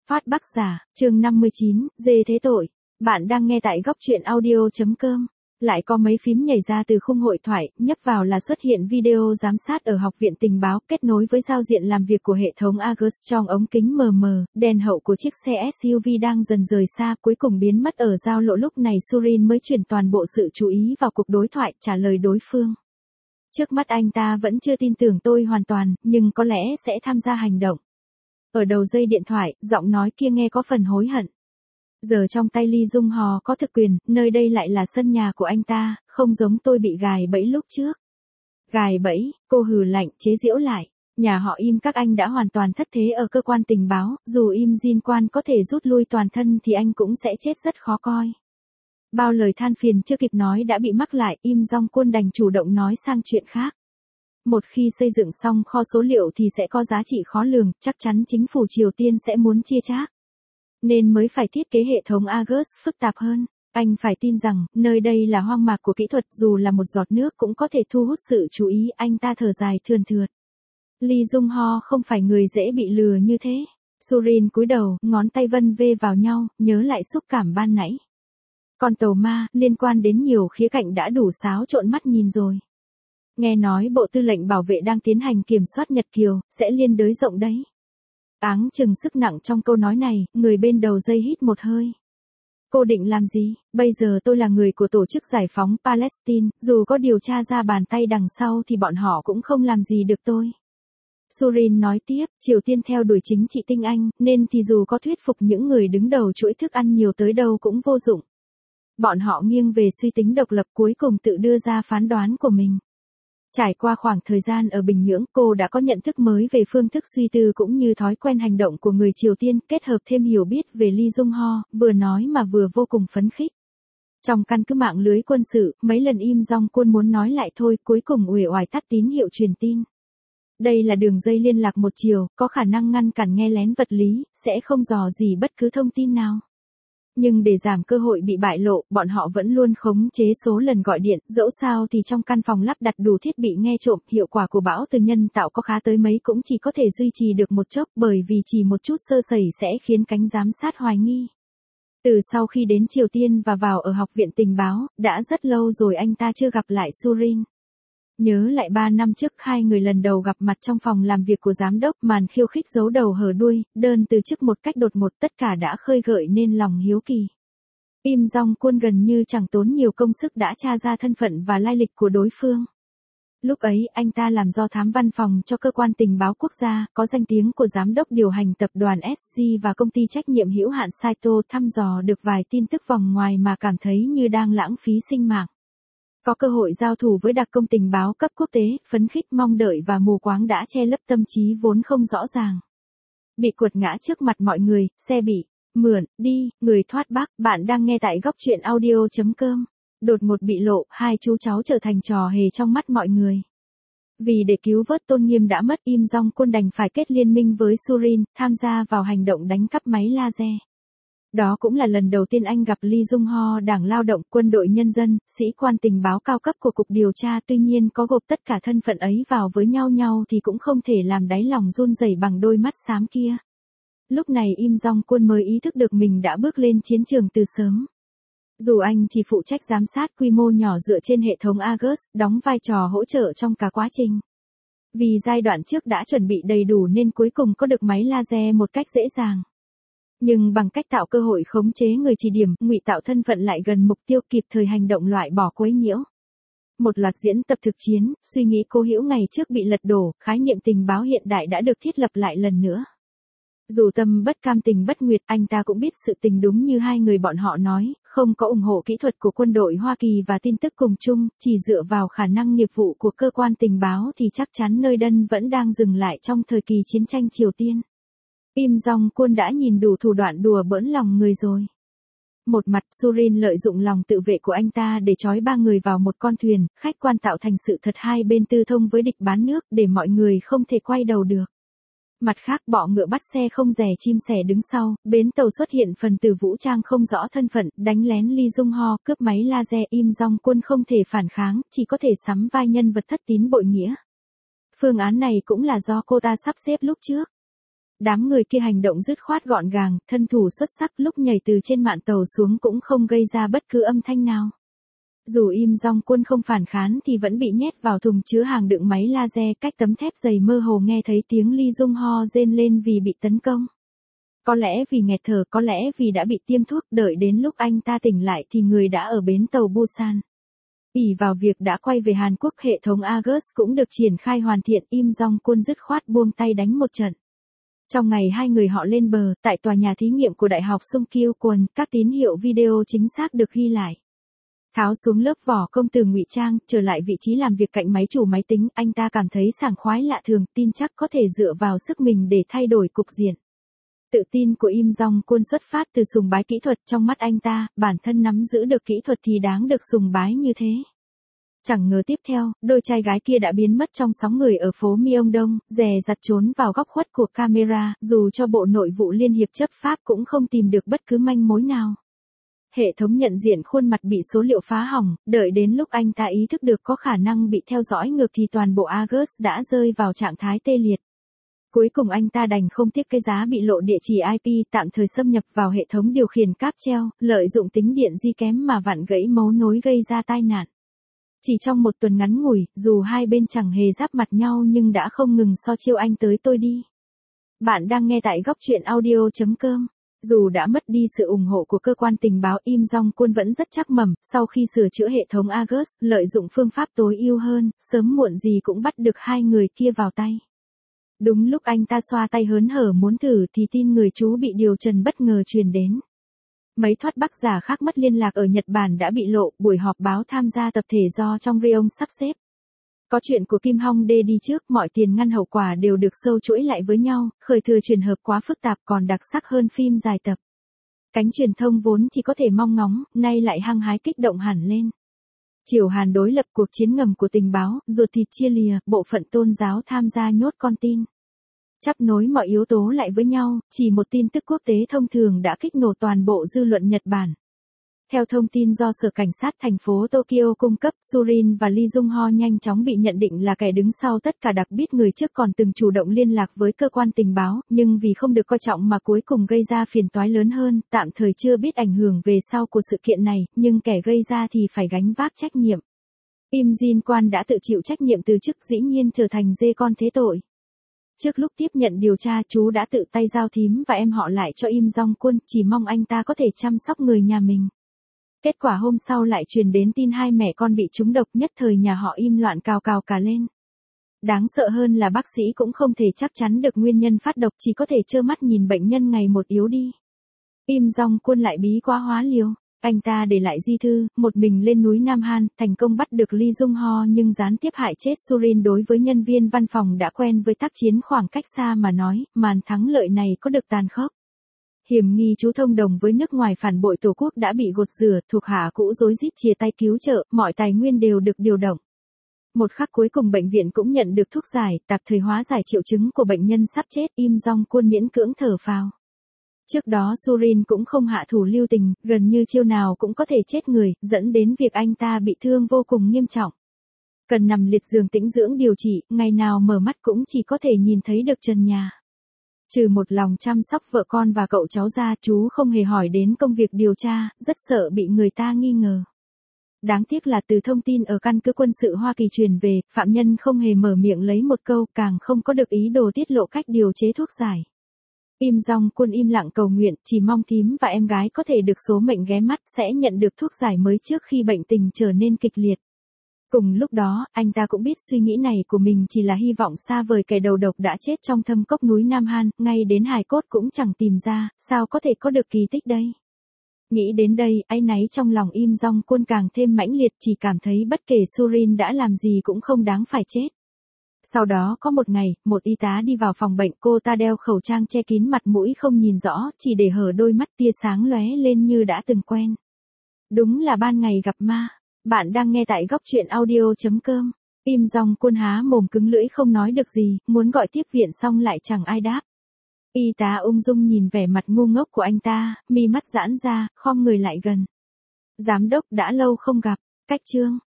Phát Bắc Giả, chương 59, dê thế tội. Bạn đang nghe tại góc truyện audio.com. Lại có mấy phím nhảy ra từ khung hội thoại, nhấp vào là xuất hiện video giám sát ở Học viện Tình báo kết nối với giao diện làm việc của hệ thống Argus trong ống kính mờ mờ, đèn hậu của chiếc xe SUV đang dần rời xa cuối cùng biến mất ở giao lộ. Lúc này Surin mới chuyển toàn bộ sự chú ý vào cuộc đối thoại trả lời đối phương. Trước mắt anh ta vẫn chưa tin tưởng tôi hoàn toàn, nhưng có lẽ sẽ tham gia hành động. Ở đầu dây điện thoại, giọng nói kia nghe có phần hối hận. Giờ trong tay Lee Jung Ho có thực quyền, nơi đây lại là sân nhà của anh ta, không giống tôi bị gài bẫy lúc trước. Gài bẫy, cô hừ lạnh, chế giễu lại. Nhà họ Im các anh đã hoàn toàn thất thế ở cơ quan tình báo, dù Im Jin Quan có thể rút lui toàn thân thì anh cũng sẽ chết rất khó coi. Bao lời than phiền chưa kịp nói đã bị mắc lại, Im Jong Quân đành chủ động nói sang chuyện khác. Một khi xây dựng xong kho số liệu thì sẽ có giá trị khó lường, chắc chắn chính phủ Triều Tiên sẽ muốn chia chác. Nên mới phải thiết kế hệ thống Argus phức tạp hơn. Anh phải tin rằng, nơi đây là hoang mạc của kỹ thuật, dù là một giọt nước cũng có thể thu hút sự chú ý. Anh ta thở dài thườn thượt. Lee Jung Ho không phải người dễ bị lừa như thế. Surin cúi đầu, ngón tay vân vê vào nhau, nhớ lại xúc cảm ban nãy. Con tàu ma, liên quan đến nhiều khía cạnh đã đủ xáo trộn mắt nhìn rồi. Nghe nói Bộ Tư lệnh Bảo vệ đang tiến hành kiểm soát Nhật Kiều, sẽ liên đới rộng đấy. Áng chừng sức nặng trong câu nói này, người bên đầu dây hít một hơi. Cô định làm gì? Bây giờ tôi là người của Tổ chức Giải phóng Palestine, dù có điều tra ra bàn tay đằng sau thì bọn họ cũng không làm gì được tôi. Surin nói tiếp, Triều Tiên theo đuổi chính trị tinh anh, nên thì dù có thuyết phục những người đứng đầu chuỗi thức ăn nhiều tới đâu cũng vô dụng. Bọn họ nghiêng về suy tính độc lập, cuối cùng tự đưa ra phán đoán của mình. Trải qua khoảng thời gian ở Bình Nhưỡng, cô đã có nhận thức mới về phương thức suy tư cũng như thói quen hành động của người Triều Tiên, kết hợp thêm hiểu biết về Lee Jung Ho, vừa nói mà vừa vô cùng phấn khích. Trong căn cứ mạng lưới quân sự, mấy lần Im Jong Quân muốn nói lại thôi, cuối cùng uể oải tắt tín hiệu truyền tin. Đây là đường dây liên lạc một chiều, có khả năng ngăn cản nghe lén vật lý, sẽ không dò gì bất cứ thông tin nào. Nhưng để giảm cơ hội bị bại lộ, bọn họ vẫn luôn khống chế số lần gọi điện, dẫu sao thì trong căn phòng lắp đặt đủ thiết bị nghe trộm, hiệu quả của bão từ nhân tạo có khá tới mấy cũng chỉ có thể duy trì được một chốc, bởi vì chỉ một chút sơ sẩy sẽ khiến cánh giám sát hoài nghi. Từ sau khi đến Triều Tiên và vào ở Học viện Tình báo, đã rất lâu rồi anh ta chưa gặp lại Surin. Nhớ lại 3 năm trước hai người lần đầu gặp mặt trong phòng làm việc của giám đốc, màn khiêu khích giấu đầu hở đuôi, đơn từ chức một cách đột ngột, tất cả đã khơi gợi nên lòng hiếu kỳ. Im Jong Quân gần như chẳng tốn nhiều công sức đã tra ra thân phận và lai lịch của đối phương. Lúc ấy, anh ta làm do thám văn phòng cho cơ quan tình báo quốc gia, có danh tiếng của giám đốc điều hành tập đoàn SG và công ty trách nhiệm hữu hạn Saito, thăm dò được vài tin tức vòng ngoài mà cảm thấy như đang lãng phí sinh mạng. Có cơ hội giao thủ với đặc công tình báo cấp quốc tế, phấn khích mong đợi và mù quáng đã che lấp tâm trí vốn không rõ ràng. Bị quật ngã trước mặt mọi người, xe bị mượn đi, người thoát Bắc. Bạn đang nghe tại góc truyện audio.com. Đột ngột bị lộ, hai chú cháu trở thành trò hề trong mắt mọi người. Vì để cứu vớt tôn nghiêm đã mất, Im Jong Quân đành phải kết liên minh với Surin, tham gia vào hành động đánh cắp máy laser. Đó cũng là lần đầu tiên anh gặp Lee Jung Ho, Đảng Lao động, Quân đội Nhân dân, sĩ quan tình báo cao cấp của Cục Điều tra. Tuy nhiên có gộp tất cả thân phận ấy vào với nhau thì cũng không thể làm đáy lòng run rẩy bằng đôi mắt xám kia. Lúc này Im Jong Quân mới ý thức được mình đã bước lên chiến trường từ sớm. Dù anh chỉ phụ trách giám sát quy mô nhỏ dựa trên hệ thống Argus, đóng vai trò hỗ trợ trong cả quá trình. Vì giai đoạn trước đã chuẩn bị đầy đủ nên cuối cùng có được máy laser một cách dễ dàng. Nhưng bằng cách tạo cơ hội khống chế người chỉ điểm, ngụy tạo thân phận lại gần mục tiêu, kịp thời hành động loại bỏ quấy nhiễu. Một loạt diễn tập thực chiến, suy nghĩ cố hữu ngày trước bị lật đổ, khái niệm tình báo hiện đại đã được thiết lập lại lần nữa. Dù tâm bất cam tình bất nguyện, anh ta cũng biết sự tình đúng như hai người bọn họ nói, không có ủng hộ kỹ thuật của quân đội Hoa Kỳ và tin tức cùng chung, chỉ dựa vào khả năng nghiệp vụ của cơ quan tình báo thì chắc chắn nơi đây vẫn đang dừng lại trong thời kỳ chiến tranh Triều Tiên. Im Jong Quân đã nhìn đủ thủ đoạn đùa bỡn lòng người rồi. Một mặt, Surin lợi dụng lòng tự vệ của anh ta để trói ba người vào một con thuyền, khách quan tạo thành sự thật hai bên tư thông với địch bán nước để mọi người không thể quay đầu được. Mặt khác, bọ ngựa bắt xe không dè chim sẻ đứng sau, bến tàu xuất hiện phần tử vũ trang không rõ thân phận, đánh lén Lee Jung Ho, cướp máy laser. Im Jong Quân không thể phản kháng, chỉ có thể sắm vai nhân vật thất tín bội nghĩa. Phương án này cũng là do cô ta sắp xếp lúc trước. Đám người kia hành động dứt khoát gọn gàng, thân thủ xuất sắc, lúc nhảy từ trên mạn tàu xuống cũng không gây ra bất cứ âm thanh nào. Dù Im Jong Quân không phản kháng thì vẫn bị nhét vào thùng chứa hàng đựng máy laser, cách tấm thép dày mơ hồ nghe thấy tiếng Lee Jung Ho rên lên vì bị tấn công. Có lẽ vì nghẹt thở, có lẽ vì đã bị tiêm thuốc, đợi đến lúc anh ta tỉnh lại thì người đã ở bến tàu Busan. Ỷ vào việc đã quay về Hàn Quốc, hệ thống Argus cũng được triển khai hoàn thiện, Im Jong Quân dứt khoát buông tay đánh một trận. Trong ngày hai người họ lên bờ, tại tòa nhà thí nghiệm của Đại học Sungkyukwon, các tín hiệu video chính xác được ghi lại. Tháo xuống lớp vỏ công từ ngụy trang, trở lại vị trí làm việc cạnh máy chủ máy tính, anh ta cảm thấy sảng khoái lạ thường, tin chắc có thể dựa vào sức mình để thay đổi cục diện. Tự tin của Im Jong Quân xuất phát từ sùng bái kỹ thuật, trong mắt anh ta, bản thân nắm giữ được kỹ thuật thì đáng được sùng bái như thế. Chẳng ngờ tiếp theo, đôi trai gái kia đã biến mất trong sóng người ở phố Myeongdong, dè dặt trốn vào góc khuất của camera, dù cho Bộ Nội vụ Liên hiệp chấp pháp cũng không tìm được bất cứ manh mối nào. Hệ thống nhận diện khuôn mặt bị số liệu phá hỏng, đợi đến lúc anh ta ý thức được có khả năng bị theo dõi ngược thì toàn bộ Argus đã rơi vào trạng thái tê liệt. Cuối cùng anh ta đành không tiếc cái giá bị lộ địa chỉ IP, tạm thời xâm nhập vào hệ thống điều khiển cáp treo, lợi dụng tính điện di kém mà vặn gãy mấu nối gây ra tai nạn. Chỉ trong một tuần ngắn ngủi, dù hai bên chẳng hề giáp mặt nhau nhưng đã không ngừng so chiêu anh tới tôi đi. Bạn đang nghe tại góc truyện audio.com. Dù đã mất đi sự ủng hộ của cơ quan tình báo, Im Jong Quân vẫn rất chắc mẩm, sau khi sửa chữa hệ thống Argus, lợi dụng phương pháp tối ưu hơn, sớm muộn gì cũng bắt được hai người kia vào tay. Đúng lúc anh ta xoa tay hớn hở muốn thử thì tin người chú bị điều trần bất ngờ truyền đến. Mấy thoát bắc giả khác mất liên lạc ở Nhật Bản đã bị lộ, buổi họp báo tham gia tập thể do trong Ryeong sắp xếp. Có chuyện của Kim Hong Dae đi trước, mọi tiền ngăn hậu quả đều được sâu chuỗi lại với nhau, khởi thừa trường hợp quá phức tạp còn đặc sắc hơn phim dài tập. Cánh truyền thông vốn chỉ có thể mong ngóng, nay lại hăng hái kích động hẳn lên. Triều Hàn đối lập, cuộc chiến ngầm của tình báo, ruột thịt chia lìa, bộ phận tôn giáo tham gia nhốt con tin. Chắp nối mọi yếu tố lại với nhau, chỉ một tin tức quốc tế thông thường đã kích nổ toàn bộ dư luận Nhật Bản. Theo thông tin do Sở Cảnh sát thành phố Tokyo cung cấp, Surin và Lee Jung Ho nhanh chóng bị nhận định là kẻ đứng sau tất cả, đặc biệt người trước còn từng chủ động liên lạc với cơ quan tình báo, nhưng vì không được coi trọng mà cuối cùng gây ra phiền toái lớn hơn, tạm thời chưa biết ảnh hưởng về sau của sự kiện này, nhưng kẻ gây ra thì phải gánh vác trách nhiệm. Im Jin Kwon đã tự chịu trách nhiệm từ chức, dĩ nhiên trở thành dê con thế tội. Trước lúc tiếp nhận điều tra, chú đã tự tay giao thím và em họ lại cho Im Jong Quân, chỉ mong anh ta có thể chăm sóc người nhà mình. Kết quả hôm sau lại truyền đến tin hai mẹ con bị trúng độc, nhất thời nhà họ Im loạn cào cào cả lên. Đáng sợ hơn là bác sĩ cũng không thể chắc chắn được nguyên nhân phát độc, chỉ có thể trơ mắt nhìn bệnh nhân ngày một yếu đi. Im Jong Quân lại bí quá hóa liều. Anh ta để lại di thư, một mình lên núi Nam Han, thành công bắt được Lee Jung Ho nhưng gián tiếp hại chết Surin. Đối với nhân viên văn phòng đã quen với tác chiến khoảng cách xa mà nói, màn thắng lợi này có được tàn khốc. Hiểm nghi chú thông đồng với nước ngoài phản bội tổ quốc đã bị gột rửa, thuộc hạ cũ rối rít chia tay cứu trợ, mọi tài nguyên đều được điều động. Một khắc cuối cùng bệnh viện cũng nhận được thuốc giải, tạm thời hóa giải triệu chứng của bệnh nhân sắp chết, Im Jong Quân miễn cưỡng thở phào. Trước đó Surin cũng không hạ thủ lưu tình, gần như chiêu nào cũng có thể chết người, dẫn đến việc anh ta bị thương vô cùng nghiêm trọng. Cần nằm liệt giường tĩnh dưỡng điều trị, ngày nào mở mắt cũng chỉ có thể nhìn thấy được trần nhà. Trừ một lòng chăm sóc vợ con và cậu cháu ra, chú không hề hỏi đến công việc điều tra, rất sợ bị người ta nghi ngờ. Đáng tiếc là từ thông tin ở căn cứ quân sự Hoa Kỳ truyền về, phạm nhân không hề mở miệng lấy một câu, càng không có được ý đồ tiết lộ cách điều chế thuốc giải. Im Jong Quân im lặng cầu nguyện, chỉ mong thím và em gái có thể được số mệnh ghé mắt, sẽ nhận được thuốc giải mới trước khi bệnh tình trở nên kịch liệt. Cùng lúc đó, anh ta cũng biết suy nghĩ này của mình chỉ là hy vọng xa vời, kẻ đầu độc đã chết trong thâm cốc núi Nam Han, ngay đến hài cốt cũng chẳng tìm ra, sao có thể có được kỳ tích đây. Nghĩ đến đây, áy náy trong lòng Im Jong Quân càng thêm mãnh liệt, chỉ cảm thấy bất kể Surin đã làm gì cũng không đáng phải chết. Sau đó có một ngày, một y tá đi vào phòng bệnh, cô ta đeo khẩu trang che kín mặt mũi không nhìn rõ, chỉ để hở đôi mắt, tia sáng lóe lên như đã từng quen. Đúng là ban ngày gặp ma. Bạn đang nghe tại góc truyện audio.com. Im Jong Quân há mồm cứng lưỡi không nói được gì, muốn gọi tiếp viện xong lại chẳng ai đáp. Y tá ung dung nhìn vẻ mặt ngu ngốc của anh ta, mi mắt giãn ra, khom người lại gần. Giám đốc, đã lâu không gặp. Cách chương.